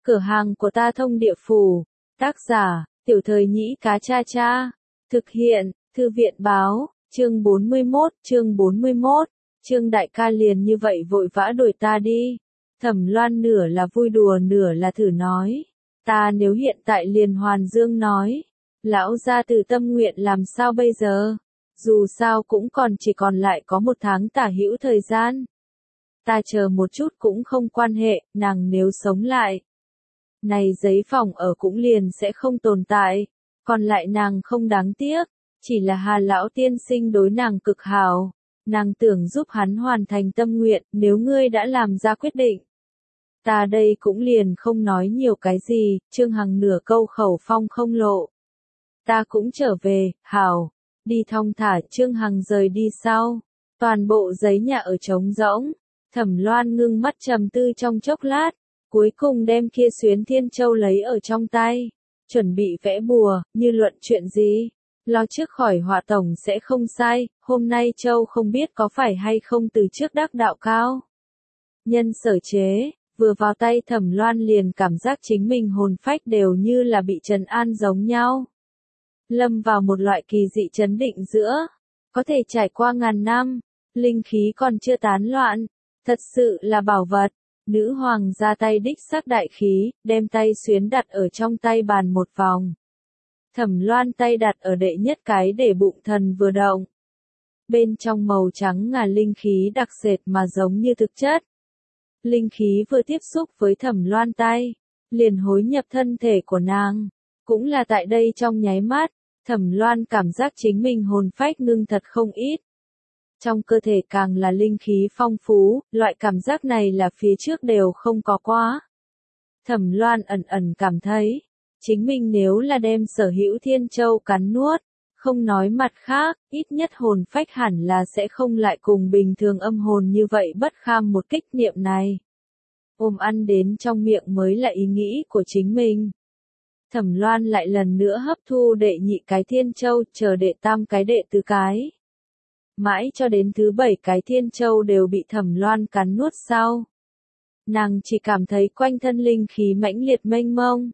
Cửa hàng của ta thông địa phủ. Tác giả, Tiểu Thời Nhĩ Cá Cha Cha. Thực hiện, Thư viện báo, chương 41, chương đại ca liền như vậy vội vã đuổi ta đi. Thẩm Loan nửa là vui đùa nửa là thử nói. Ta nếu hiện tại liền Hoàn Dương nói. Lão gia từ tâm nguyện làm sao bây giờ? Dù sao cũng còn chỉ còn lại có 1 tháng tả hữu thời gian. Ta chờ một chút cũng không quan hệ, nàng nếu sống lại. Này giấy phòng ở cũng liền sẽ không tồn tại, còn lại nàng không đáng tiếc, chỉ là Hà lão tiên sinh đối nàng cực hảo, nàng tưởng giúp hắn hoàn thành tâm nguyện, nếu ngươi đã làm ra quyết định. Ta đây cũng liền không nói nhiều cái gì, Trương Hằng nửa câu khẩu phong không lộ. Ta cũng trở về, hảo, đi thong thả. Trương Hằng rời đi sau, toàn bộ giấy nhà ở trống rỗng. Thẩm Loan ngưng mắt trầm tư trong chốc lát, cuối cùng đem kia xuyến Thiên Châu lấy ở trong tay, chuẩn bị vẽ bùa, như luận chuyện gì, lo trước khỏi họa tổng sẽ không sai, hôm nay Châu không biết có phải hay không từ trước đắc đạo cao. Nhân sở chế, vừa vào tay Thẩm Loan liền cảm giác chính mình hồn phách đều như là bị trấn an giống nhau. Lâm vào một loại kỳ dị chấn định giữa, có thể trải qua ngàn năm, linh khí còn chưa tán loạn, thật sự là bảo vật. Nữ hoàng ra tay đích xác đại khí, đem tay xuyến đặt ở trong tay bàn một vòng. Thẩm Loan tay đặt ở đệ nhất cái để bụng thần vừa động. Bên trong màu trắng ngà linh khí đặc sệt mà giống như thực chất. Linh khí vừa tiếp xúc với Thẩm Loan tay, liền hối nhập thân thể của nàng. Cũng là tại đây trong nháy mắt, Thẩm Loan cảm giác chính mình hồn phách ngưng thật không ít. Trong cơ thể càng là linh khí phong phú, loại cảm giác này là phía trước đều không có quá. Thẩm Loan ẩn ẩn cảm thấy, chính mình nếu là đem sở hữu Thiên Châu cắn nuốt, không nói mặt khác, ít nhất hồn phách hẳn là sẽ không lại cùng bình thường âm hồn như vậy bất kham một kích niệm này. Ôm ăn đến trong miệng mới là ý nghĩ của chính mình. Thẩm Loan lại lần nữa hấp thu đệ nhị cái Thiên Châu, chờ đệ tam cái đệ tứ cái. Mãi cho đến thứ 7 cái Thiên Châu đều bị Thẩm Loan cắn nuốt sau. Nàng chỉ cảm thấy quanh thân linh khí mãnh liệt mênh mông.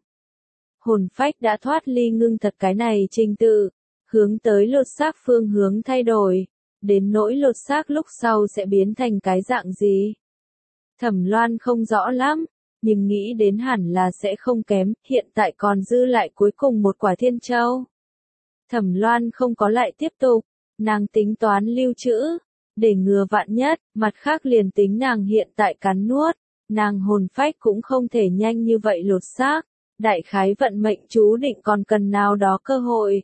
Hồn phách đã thoát ly ngưng thật cái này trình tự, hướng tới lột xác phương hướng thay đổi, đến nỗi lột xác lúc sau sẽ biến thành cái dạng gì. Thẩm Loan không rõ lắm, nhưng nghĩ đến hẳn là sẽ không kém, hiện tại còn dư lại cuối cùng 1 quả Thiên Châu. Thẩm Loan không có lại tiếp tục. Nàng tính toán lưu trữ, để ngừa vạn nhất, mặt khác liền tính nàng hiện tại cắn nuốt, nàng hồn phách cũng không thể nhanh như vậy lột xác, đại khái vận mệnh chú định còn cần nào đó cơ hội.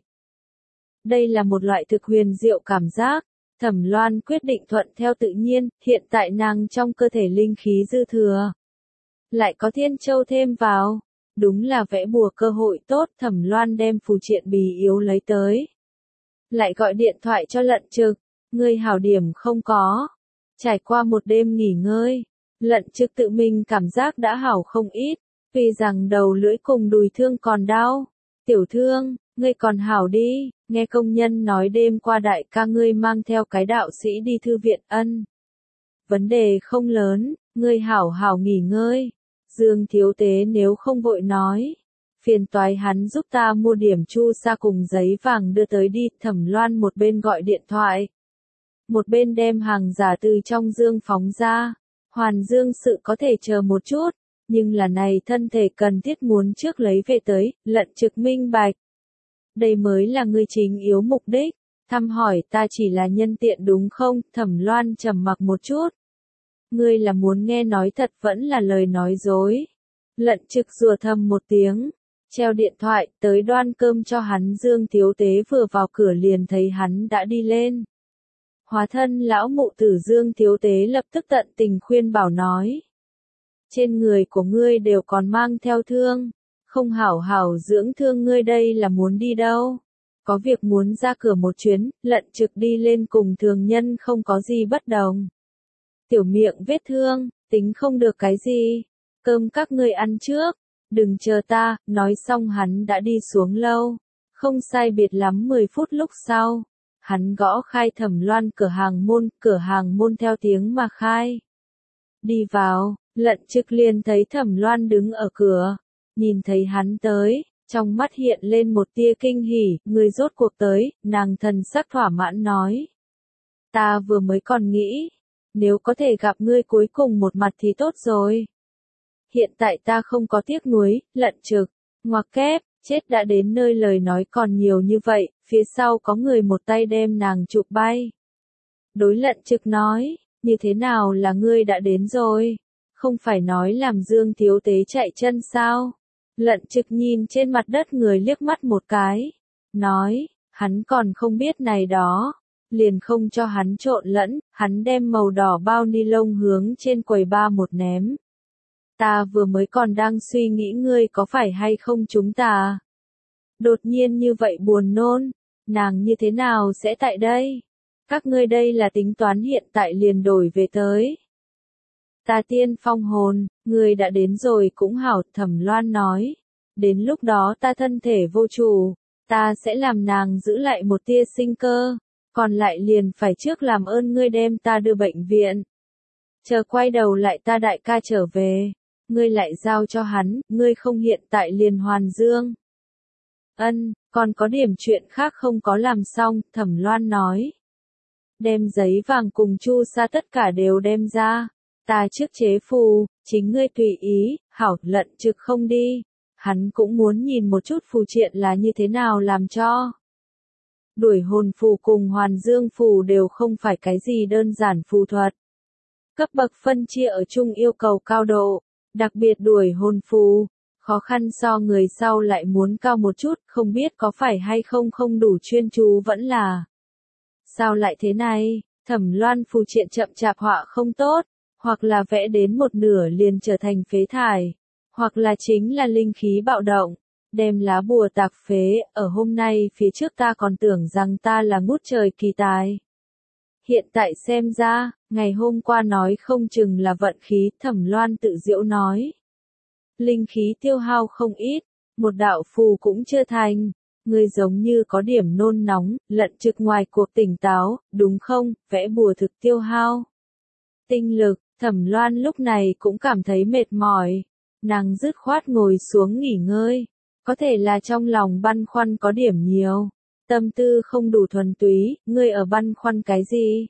Đây là một loại thực huyền diệu cảm giác, Thẩm Loan quyết định thuận theo tự nhiên, hiện tại nàng trong cơ thể linh khí dư thừa. Lại có Thiên Châu thêm vào, đúng là vẽ bùa cơ hội tốt. Thẩm Loan đem phù triện bì yếu lấy tới. Lại gọi điện thoại cho Lận Trực, ngươi hảo điểm không có. Trải qua một đêm nghỉ ngơi, Lận Trực tự mình cảm giác đã hảo không ít, vì rằng đầu lưỡi cùng đùi thương còn đau. Tiểu Thương, ngươi còn hảo đi, nghe công nhân nói đêm qua đại ca ngươi mang theo cái đạo sĩ đi thư viện ân. Vấn đề không lớn, ngươi hảo hảo nghỉ ngơi. Dương thiếu tế nếu không vội nói. Phiền toái hắn giúp ta mua điểm chu sa cùng giấy vàng đưa tới đi. Thẩm Loan một bên gọi điện thoại, một bên đem hàng giả từ trong dương phóng ra. Hoàn Dương sự có thể chờ một chút, nhưng là này thân thể cần thiết muốn trước lấy về tới. Lận Trực minh bạch. Đây mới là ngươi chính yếu mục đích. Thăm hỏi ta chỉ là nhân tiện đúng không? Thẩm Loan trầm mặc một chút. Ngươi là muốn nghe nói thật vẫn là lời nói dối. Lận Trực rủa thầm một tiếng. Treo điện thoại, tới đoan cơm cho hắn. Dương thiếu tế vừa vào cửa liền thấy hắn đã đi lên. Hóa thân lão mụ tử Dương thiếu tế lập tức tận tình khuyên bảo nói. Trên người của ngươi đều còn mang theo thương, không hảo hảo dưỡng thương ngươi đây là muốn đi đâu. Có việc muốn ra cửa một chuyến, Lận Trực đi lên cùng thường nhân không có gì bất đồng. Tiểu miệng vết thương, tính không được cái gì. Cơm các ngươi ăn trước. Đừng chờ ta, nói xong hắn đã đi xuống lâu. Không sai biệt lắm 10 phút lúc sau. Hắn gõ khai Thẩm Loan cửa hàng môn theo tiếng mà khai. Đi vào, Lận Trực liền thấy Thẩm Loan đứng ở cửa, nhìn thấy hắn tới, trong mắt hiện lên một tia kinh hỉ, người rốt cuộc tới, nàng thần sắc thỏa mãn nói. Ta vừa mới còn nghĩ, nếu có thể gặp ngươi cuối cùng một mặt thì tốt rồi. Hiện tại ta không có tiếc nuối, Lận Trực, ngoặc kép, chết đã đến nơi lời nói còn nhiều như vậy, phía sau có người một tay đem nàng chụp bay. Đối Lận Trực nói, như thế nào là ngươi đã đến rồi, không phải nói làm Dương thiếu tế chạy chân sao? Lận Trực nhìn trên mặt đất người liếc mắt một cái, nói, hắn còn không biết này đó, liền không cho hắn trộn lẫn, hắn đem màu đỏ bao ni lông hướng trên quầy ba một ném. Ta vừa mới còn đang suy nghĩ ngươi có phải hay không chúng ta. Đột nhiên như vậy buồn nôn, nàng như thế nào sẽ tại đây? Các ngươi đây là tính toán hiện tại liền đổi về tới. Ta tiên phong hồn, ngươi đã đến rồi cũng hảo, Thẩm Loan nói. Đến lúc đó ta thân thể vô chủ, ta sẽ làm nàng giữ lại một tia sinh cơ, còn lại liền phải trước làm ơn ngươi đem ta đưa bệnh viện. Chờ quay đầu lại ta đại ca trở về, ngươi lại giao cho hắn, ngươi không hiện tại liền hoàn dương. Ân, còn có điểm chuyện khác không có làm xong, Thẩm Loan nói. Đem giấy vàng cùng chu sa tất cả đều đem ra, ta trước chế phù, chính ngươi tùy ý, hảo. Lận Trực không đi, hắn cũng muốn nhìn một chút phù triện là như thế nào làm cho. Đuổi hồn phù cùng hoàn dương phù đều không phải cái gì đơn giản phù thuật. Cấp bậc phân chia ở chung yêu cầu cao độ, đặc biệt đuổi hồn phù, khó khăn so người sau lại muốn cao một chút, không biết có phải hay không không đủ chuyên chú vẫn là. Sao lại thế này, Thẩm Loan phù triện chậm chạp họa không tốt, hoặc là vẽ đến một nửa liền trở thành phế thải, hoặc là chính là linh khí bạo động, đem lá bùa tạc phế, ở hôm nay phía trước ta còn tưởng rằng ta là ngút trời kỳ tài. Hiện tại xem ra, ngày hôm qua nói không chừng là vận khí, Thẩm Loan tự giễu nói. Linh khí tiêu hao không ít, một đạo phù cũng chưa thành, ngươi giống như có điểm nôn nóng, Lận Trực ngoài cuộc tỉnh táo, đúng không, vẽ bùa thực tiêu hao. Tinh lực, Thẩm Loan lúc này cũng cảm thấy mệt mỏi, nàng dứt khoát ngồi xuống nghỉ ngơi, có thể là trong lòng băn khoăn có điểm nhiều, tâm tư không đủ thuần túy, ngươi ở băn khoăn cái gì?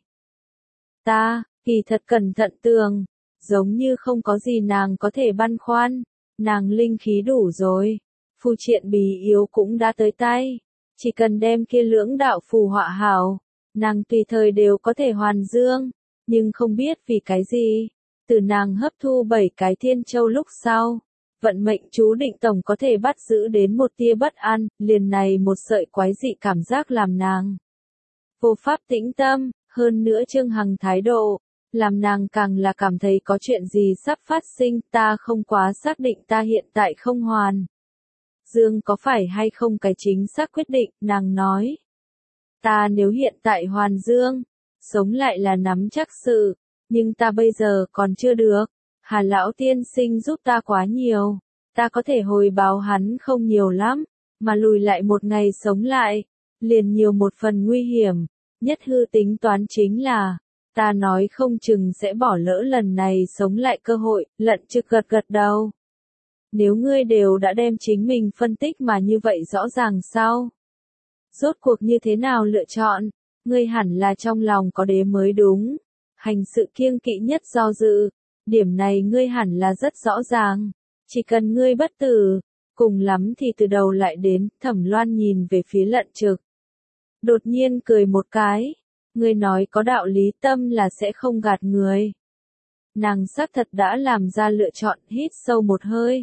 Ta, kỳ thật cẩn thận tường, giống như không có gì nàng có thể băn khoăn, nàng linh khí đủ rồi, phù triện bí yếu cũng đã tới tay, chỉ cần đem kia lưỡng đạo phù họa hảo, nàng tùy thời đều có thể hoàn dương, nhưng không biết vì cái gì, từ nàng hấp thu 7 cái thiên châu lúc sau, vận mệnh chú định tổng có thể bắt giữ đến một tia bất an, liền này một sợi quái dị cảm giác làm nàng vô pháp tĩnh tâm, hơn nữa Trương Hằng thái độ, làm nàng càng là cảm thấy có chuyện gì sắp phát sinh, ta không quá xác định ta hiện tại không hoàn. Dương có phải hay không cái chính xác quyết định, nàng nói. Ta nếu hiện tại hoàn dương, sống lại là nắm chắc sự, nhưng ta bây giờ còn chưa được. Hà lão tiên sinh giúp ta quá nhiều, ta có thể hồi báo hắn không nhiều lắm, mà lùi lại một ngày sống lại, liền nhiều một phần nguy hiểm, nhất hư tính toán chính là, ta nói không chừng sẽ bỏ lỡ lần này sống lại cơ hội, Lận Trực gật gật đầu. Nếu ngươi đều đã đem chính mình phân tích mà như vậy rõ ràng sao? Rốt cuộc như thế nào lựa chọn, ngươi hẳn là trong lòng có đế mới đúng, hành sự kiêng kỵ nhất do dự. Điểm này ngươi hẳn là rất rõ ràng, chỉ cần ngươi bất tử, cùng lắm thì từ đầu lại đến, Thẩm Loan nhìn về phía Lận Trực. Đột nhiên cười một cái, ngươi nói có đạo lý, tâm là sẽ không gạt người. Nàng xác thật đã làm ra lựa chọn, hít sâu một hơi.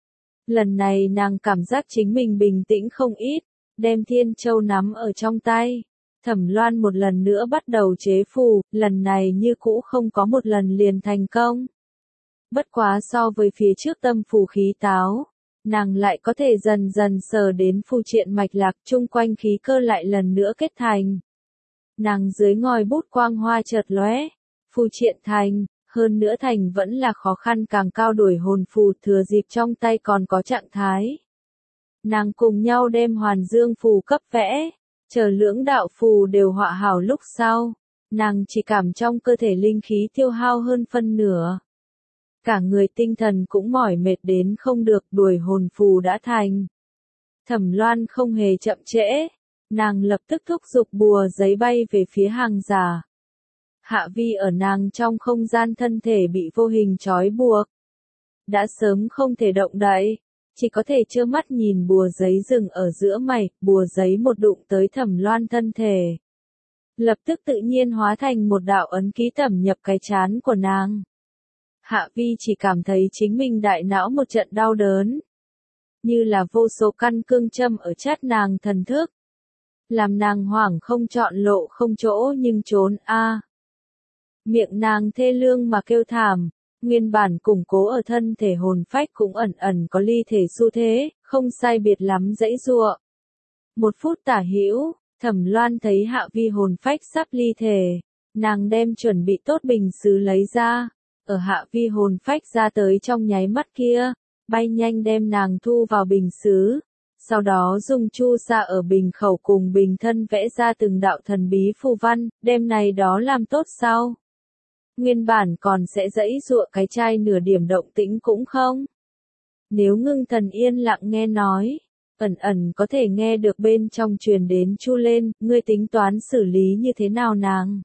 Lần này nàng cảm giác chính mình bình tĩnh không ít, đem Thiên Châu nắm ở trong tay. Thẩm Loan một lần nữa bắt đầu chế phù, lần này như cũ không có một lần liền thành công. Bất quá so với phía trước tâm phù khí táo, nàng lại có thể dần dần sờ đến phù triện mạch lạc chung quanh khí cơ lại lần nữa kết thành. Nàng dưới ngòi bút quang hoa chợt lóe, phù triện thành, hơn nữa thành vẫn là khó khăn càng cao đuổi hồn phù thừa dịp trong tay còn có trạng thái. Nàng cùng nhau đem hoàn dương phù cấp vẽ, chờ lưỡng đạo phù đều họa hảo lúc sau, nàng chỉ cảm trong cơ thể linh khí tiêu hao hơn phân nửa. cả người tinh thần cũng mỏi mệt đến không được, đuổi hồn phù đã thành. Thẩm Loan không hề chậm trễ, nàng lập tức thúc giục bùa giấy bay về phía hàng giả. Hạ Vi ở nàng trong không gian thân thể bị vô hình trói buộc. Đã sớm không thể động đậy, chỉ có thể trơ mắt nhìn bùa giấy dừng ở giữa mày, bùa giấy một đụng tới Thẩm Loan thân thể. Lập tức tự nhiên hóa thành một đạo ấn ký tẩm nhập cái trán của nàng. Hạ Vi chỉ cảm thấy chính mình đại não một trận đau đớn. Như là vô số căn cương châm ở chát nàng thần thức. Làm nàng hoảng không chọn lộ không chỗ nhưng trốn a. Miệng nàng thê lương mà kêu thảm, nguyên bản củng cố ở thân thể hồn phách cũng ẩn ẩn có ly thể xu thế, không sai biệt lắm dãy giụa. Một phút tả hữu, Thẩm Loan thấy Hạ Vi hồn phách sắp ly thể, nàng đem chuẩn bị tốt bình sứ lấy ra, ở Hạ Vi hồn phách ra tới trong nháy mắt kia, bay nhanh đem nàng thu vào bình sứ, sau đó dùng chu sa ở bình khẩu cùng bình thân vẽ ra từng đạo thần bí phù văn, đem này đó làm tốt sau. Nguyên bản còn sẽ dãy giụa cái chai nửa điểm động tĩnh cũng không. Nếu Ngưng Thần yên lặng nghe nói, ẩn ẩn có thể nghe được bên trong truyền đến chu lên, ngươi tính toán xử lý như thế nào nàng?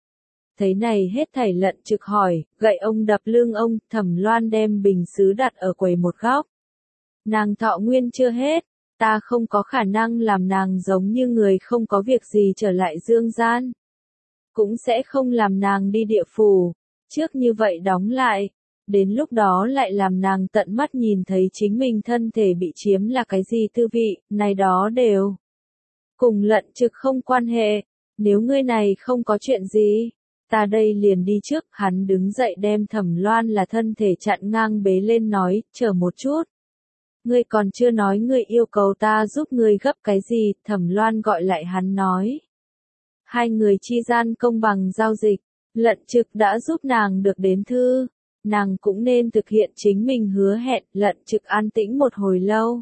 Thấy này hết thảy Lận Trực hỏi, gậy ông đập lưng ông, Thẩm Loan đem bình sứ đặt ở quầy một góc. Nàng thọ nguyên chưa hết, ta không có khả năng làm nàng giống như người không có việc gì trở lại dương gian. Cũng sẽ không làm nàng đi địa phủ, trước như vậy đóng lại, đến lúc đó lại làm nàng tận mắt nhìn thấy chính mình thân thể bị chiếm là cái gì tư vị, này đó đều cùng Lận Trực không quan hệ, nếu ngươi này không có chuyện gì, ta đây liền đi trước. Hắn đứng dậy đem Thẩm Loan là thân thể chặn ngang bế lên nói, chờ một chút. Ngươi còn chưa nói ngươi yêu cầu ta giúp ngươi gấp cái gì, Thẩm Loan gọi lại hắn nói. Hai người chi gian công bằng giao dịch, Lận Trực đã giúp nàng được đến thư, nàng cũng nên thực hiện chính mình hứa hẹn. Lận Trực an tĩnh một hồi lâu,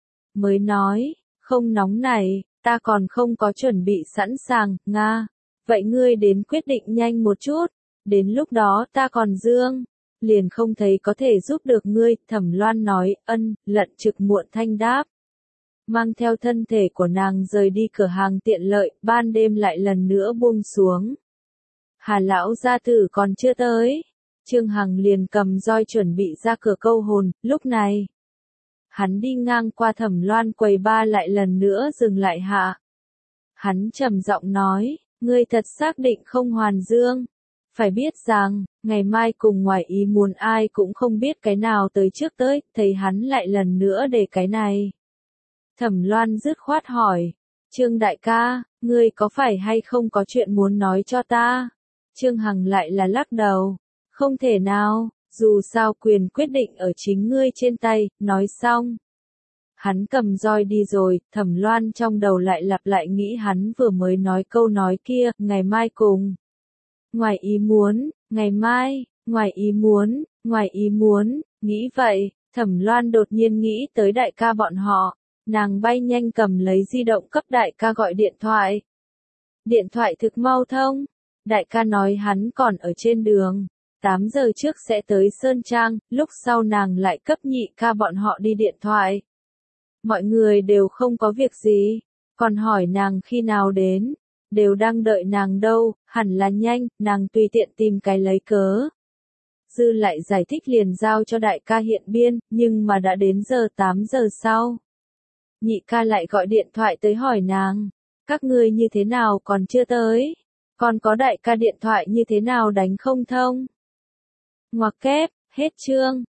mới nói, không nóng này, ta còn không có chuẩn bị sẵn sàng, Nga. Vậy ngươi đến quyết định nhanh một chút, đến lúc đó ta còn dương, liền không thấy có thể giúp được ngươi. Thẩm Loan nói, ân. Lận Trực muộn thanh đáp. Mang theo thân thể của nàng rời đi cửa hàng tiện lợi, ban đêm lại lần nữa buông xuống. Hà lão gia tử còn chưa tới, Trương Hằng liền cầm roi chuẩn bị ra cửa câu hồn, lúc này. Hắn đi ngang qua Thẩm Loan quầy ba lại lần nữa dừng lại hạ. Hắn trầm giọng nói, ngươi thật xác định không hoàn dương. Phải biết rằng, ngày mai cùng ngoài ý muốn ai cũng không biết cái nào tới trước tới, thấy hắn lại lần nữa để cái này. Thẩm Loan dứt khoát hỏi, Trương đại ca, ngươi có phải hay không có chuyện muốn nói cho ta? Trương Hằng lại là lắc đầu, không thể nào, dù sao quyền quyết định ở chính ngươi trên tay, nói xong. Hắn cầm roi đi rồi, Thẩm Loan trong đầu lại lặp lại nghĩ hắn vừa mới nói câu nói kia, ngày mai cùng. Ngoài ý muốn, ngày mai, ngoài ý muốn, nghĩ vậy, Thẩm Loan đột nhiên nghĩ tới đại ca bọn họ, nàng bay nhanh cầm lấy di động cấp đại ca gọi điện thoại. Điện thoại thực mau thông, đại ca nói hắn còn ở trên đường, 8 giờ trước sẽ tới Sơn Trang, lúc sau nàng lại cấp nhị ca bọn họ đi điện thoại. Mọi người đều không có việc gì, còn hỏi nàng khi nào đến, đều đang đợi nàng đâu, hẳn là nhanh, nàng tùy tiện tìm cái lấy cớ. Dư lại giải thích liền giao cho đại ca hiện biên, nhưng mà đã đến giờ 8 giờ sau. Nhị ca lại gọi điện thoại tới hỏi nàng, các ngươi như thế nào còn chưa tới, còn có đại ca điện thoại như thế nào đánh không thông. Ngoặc kép, hết chương.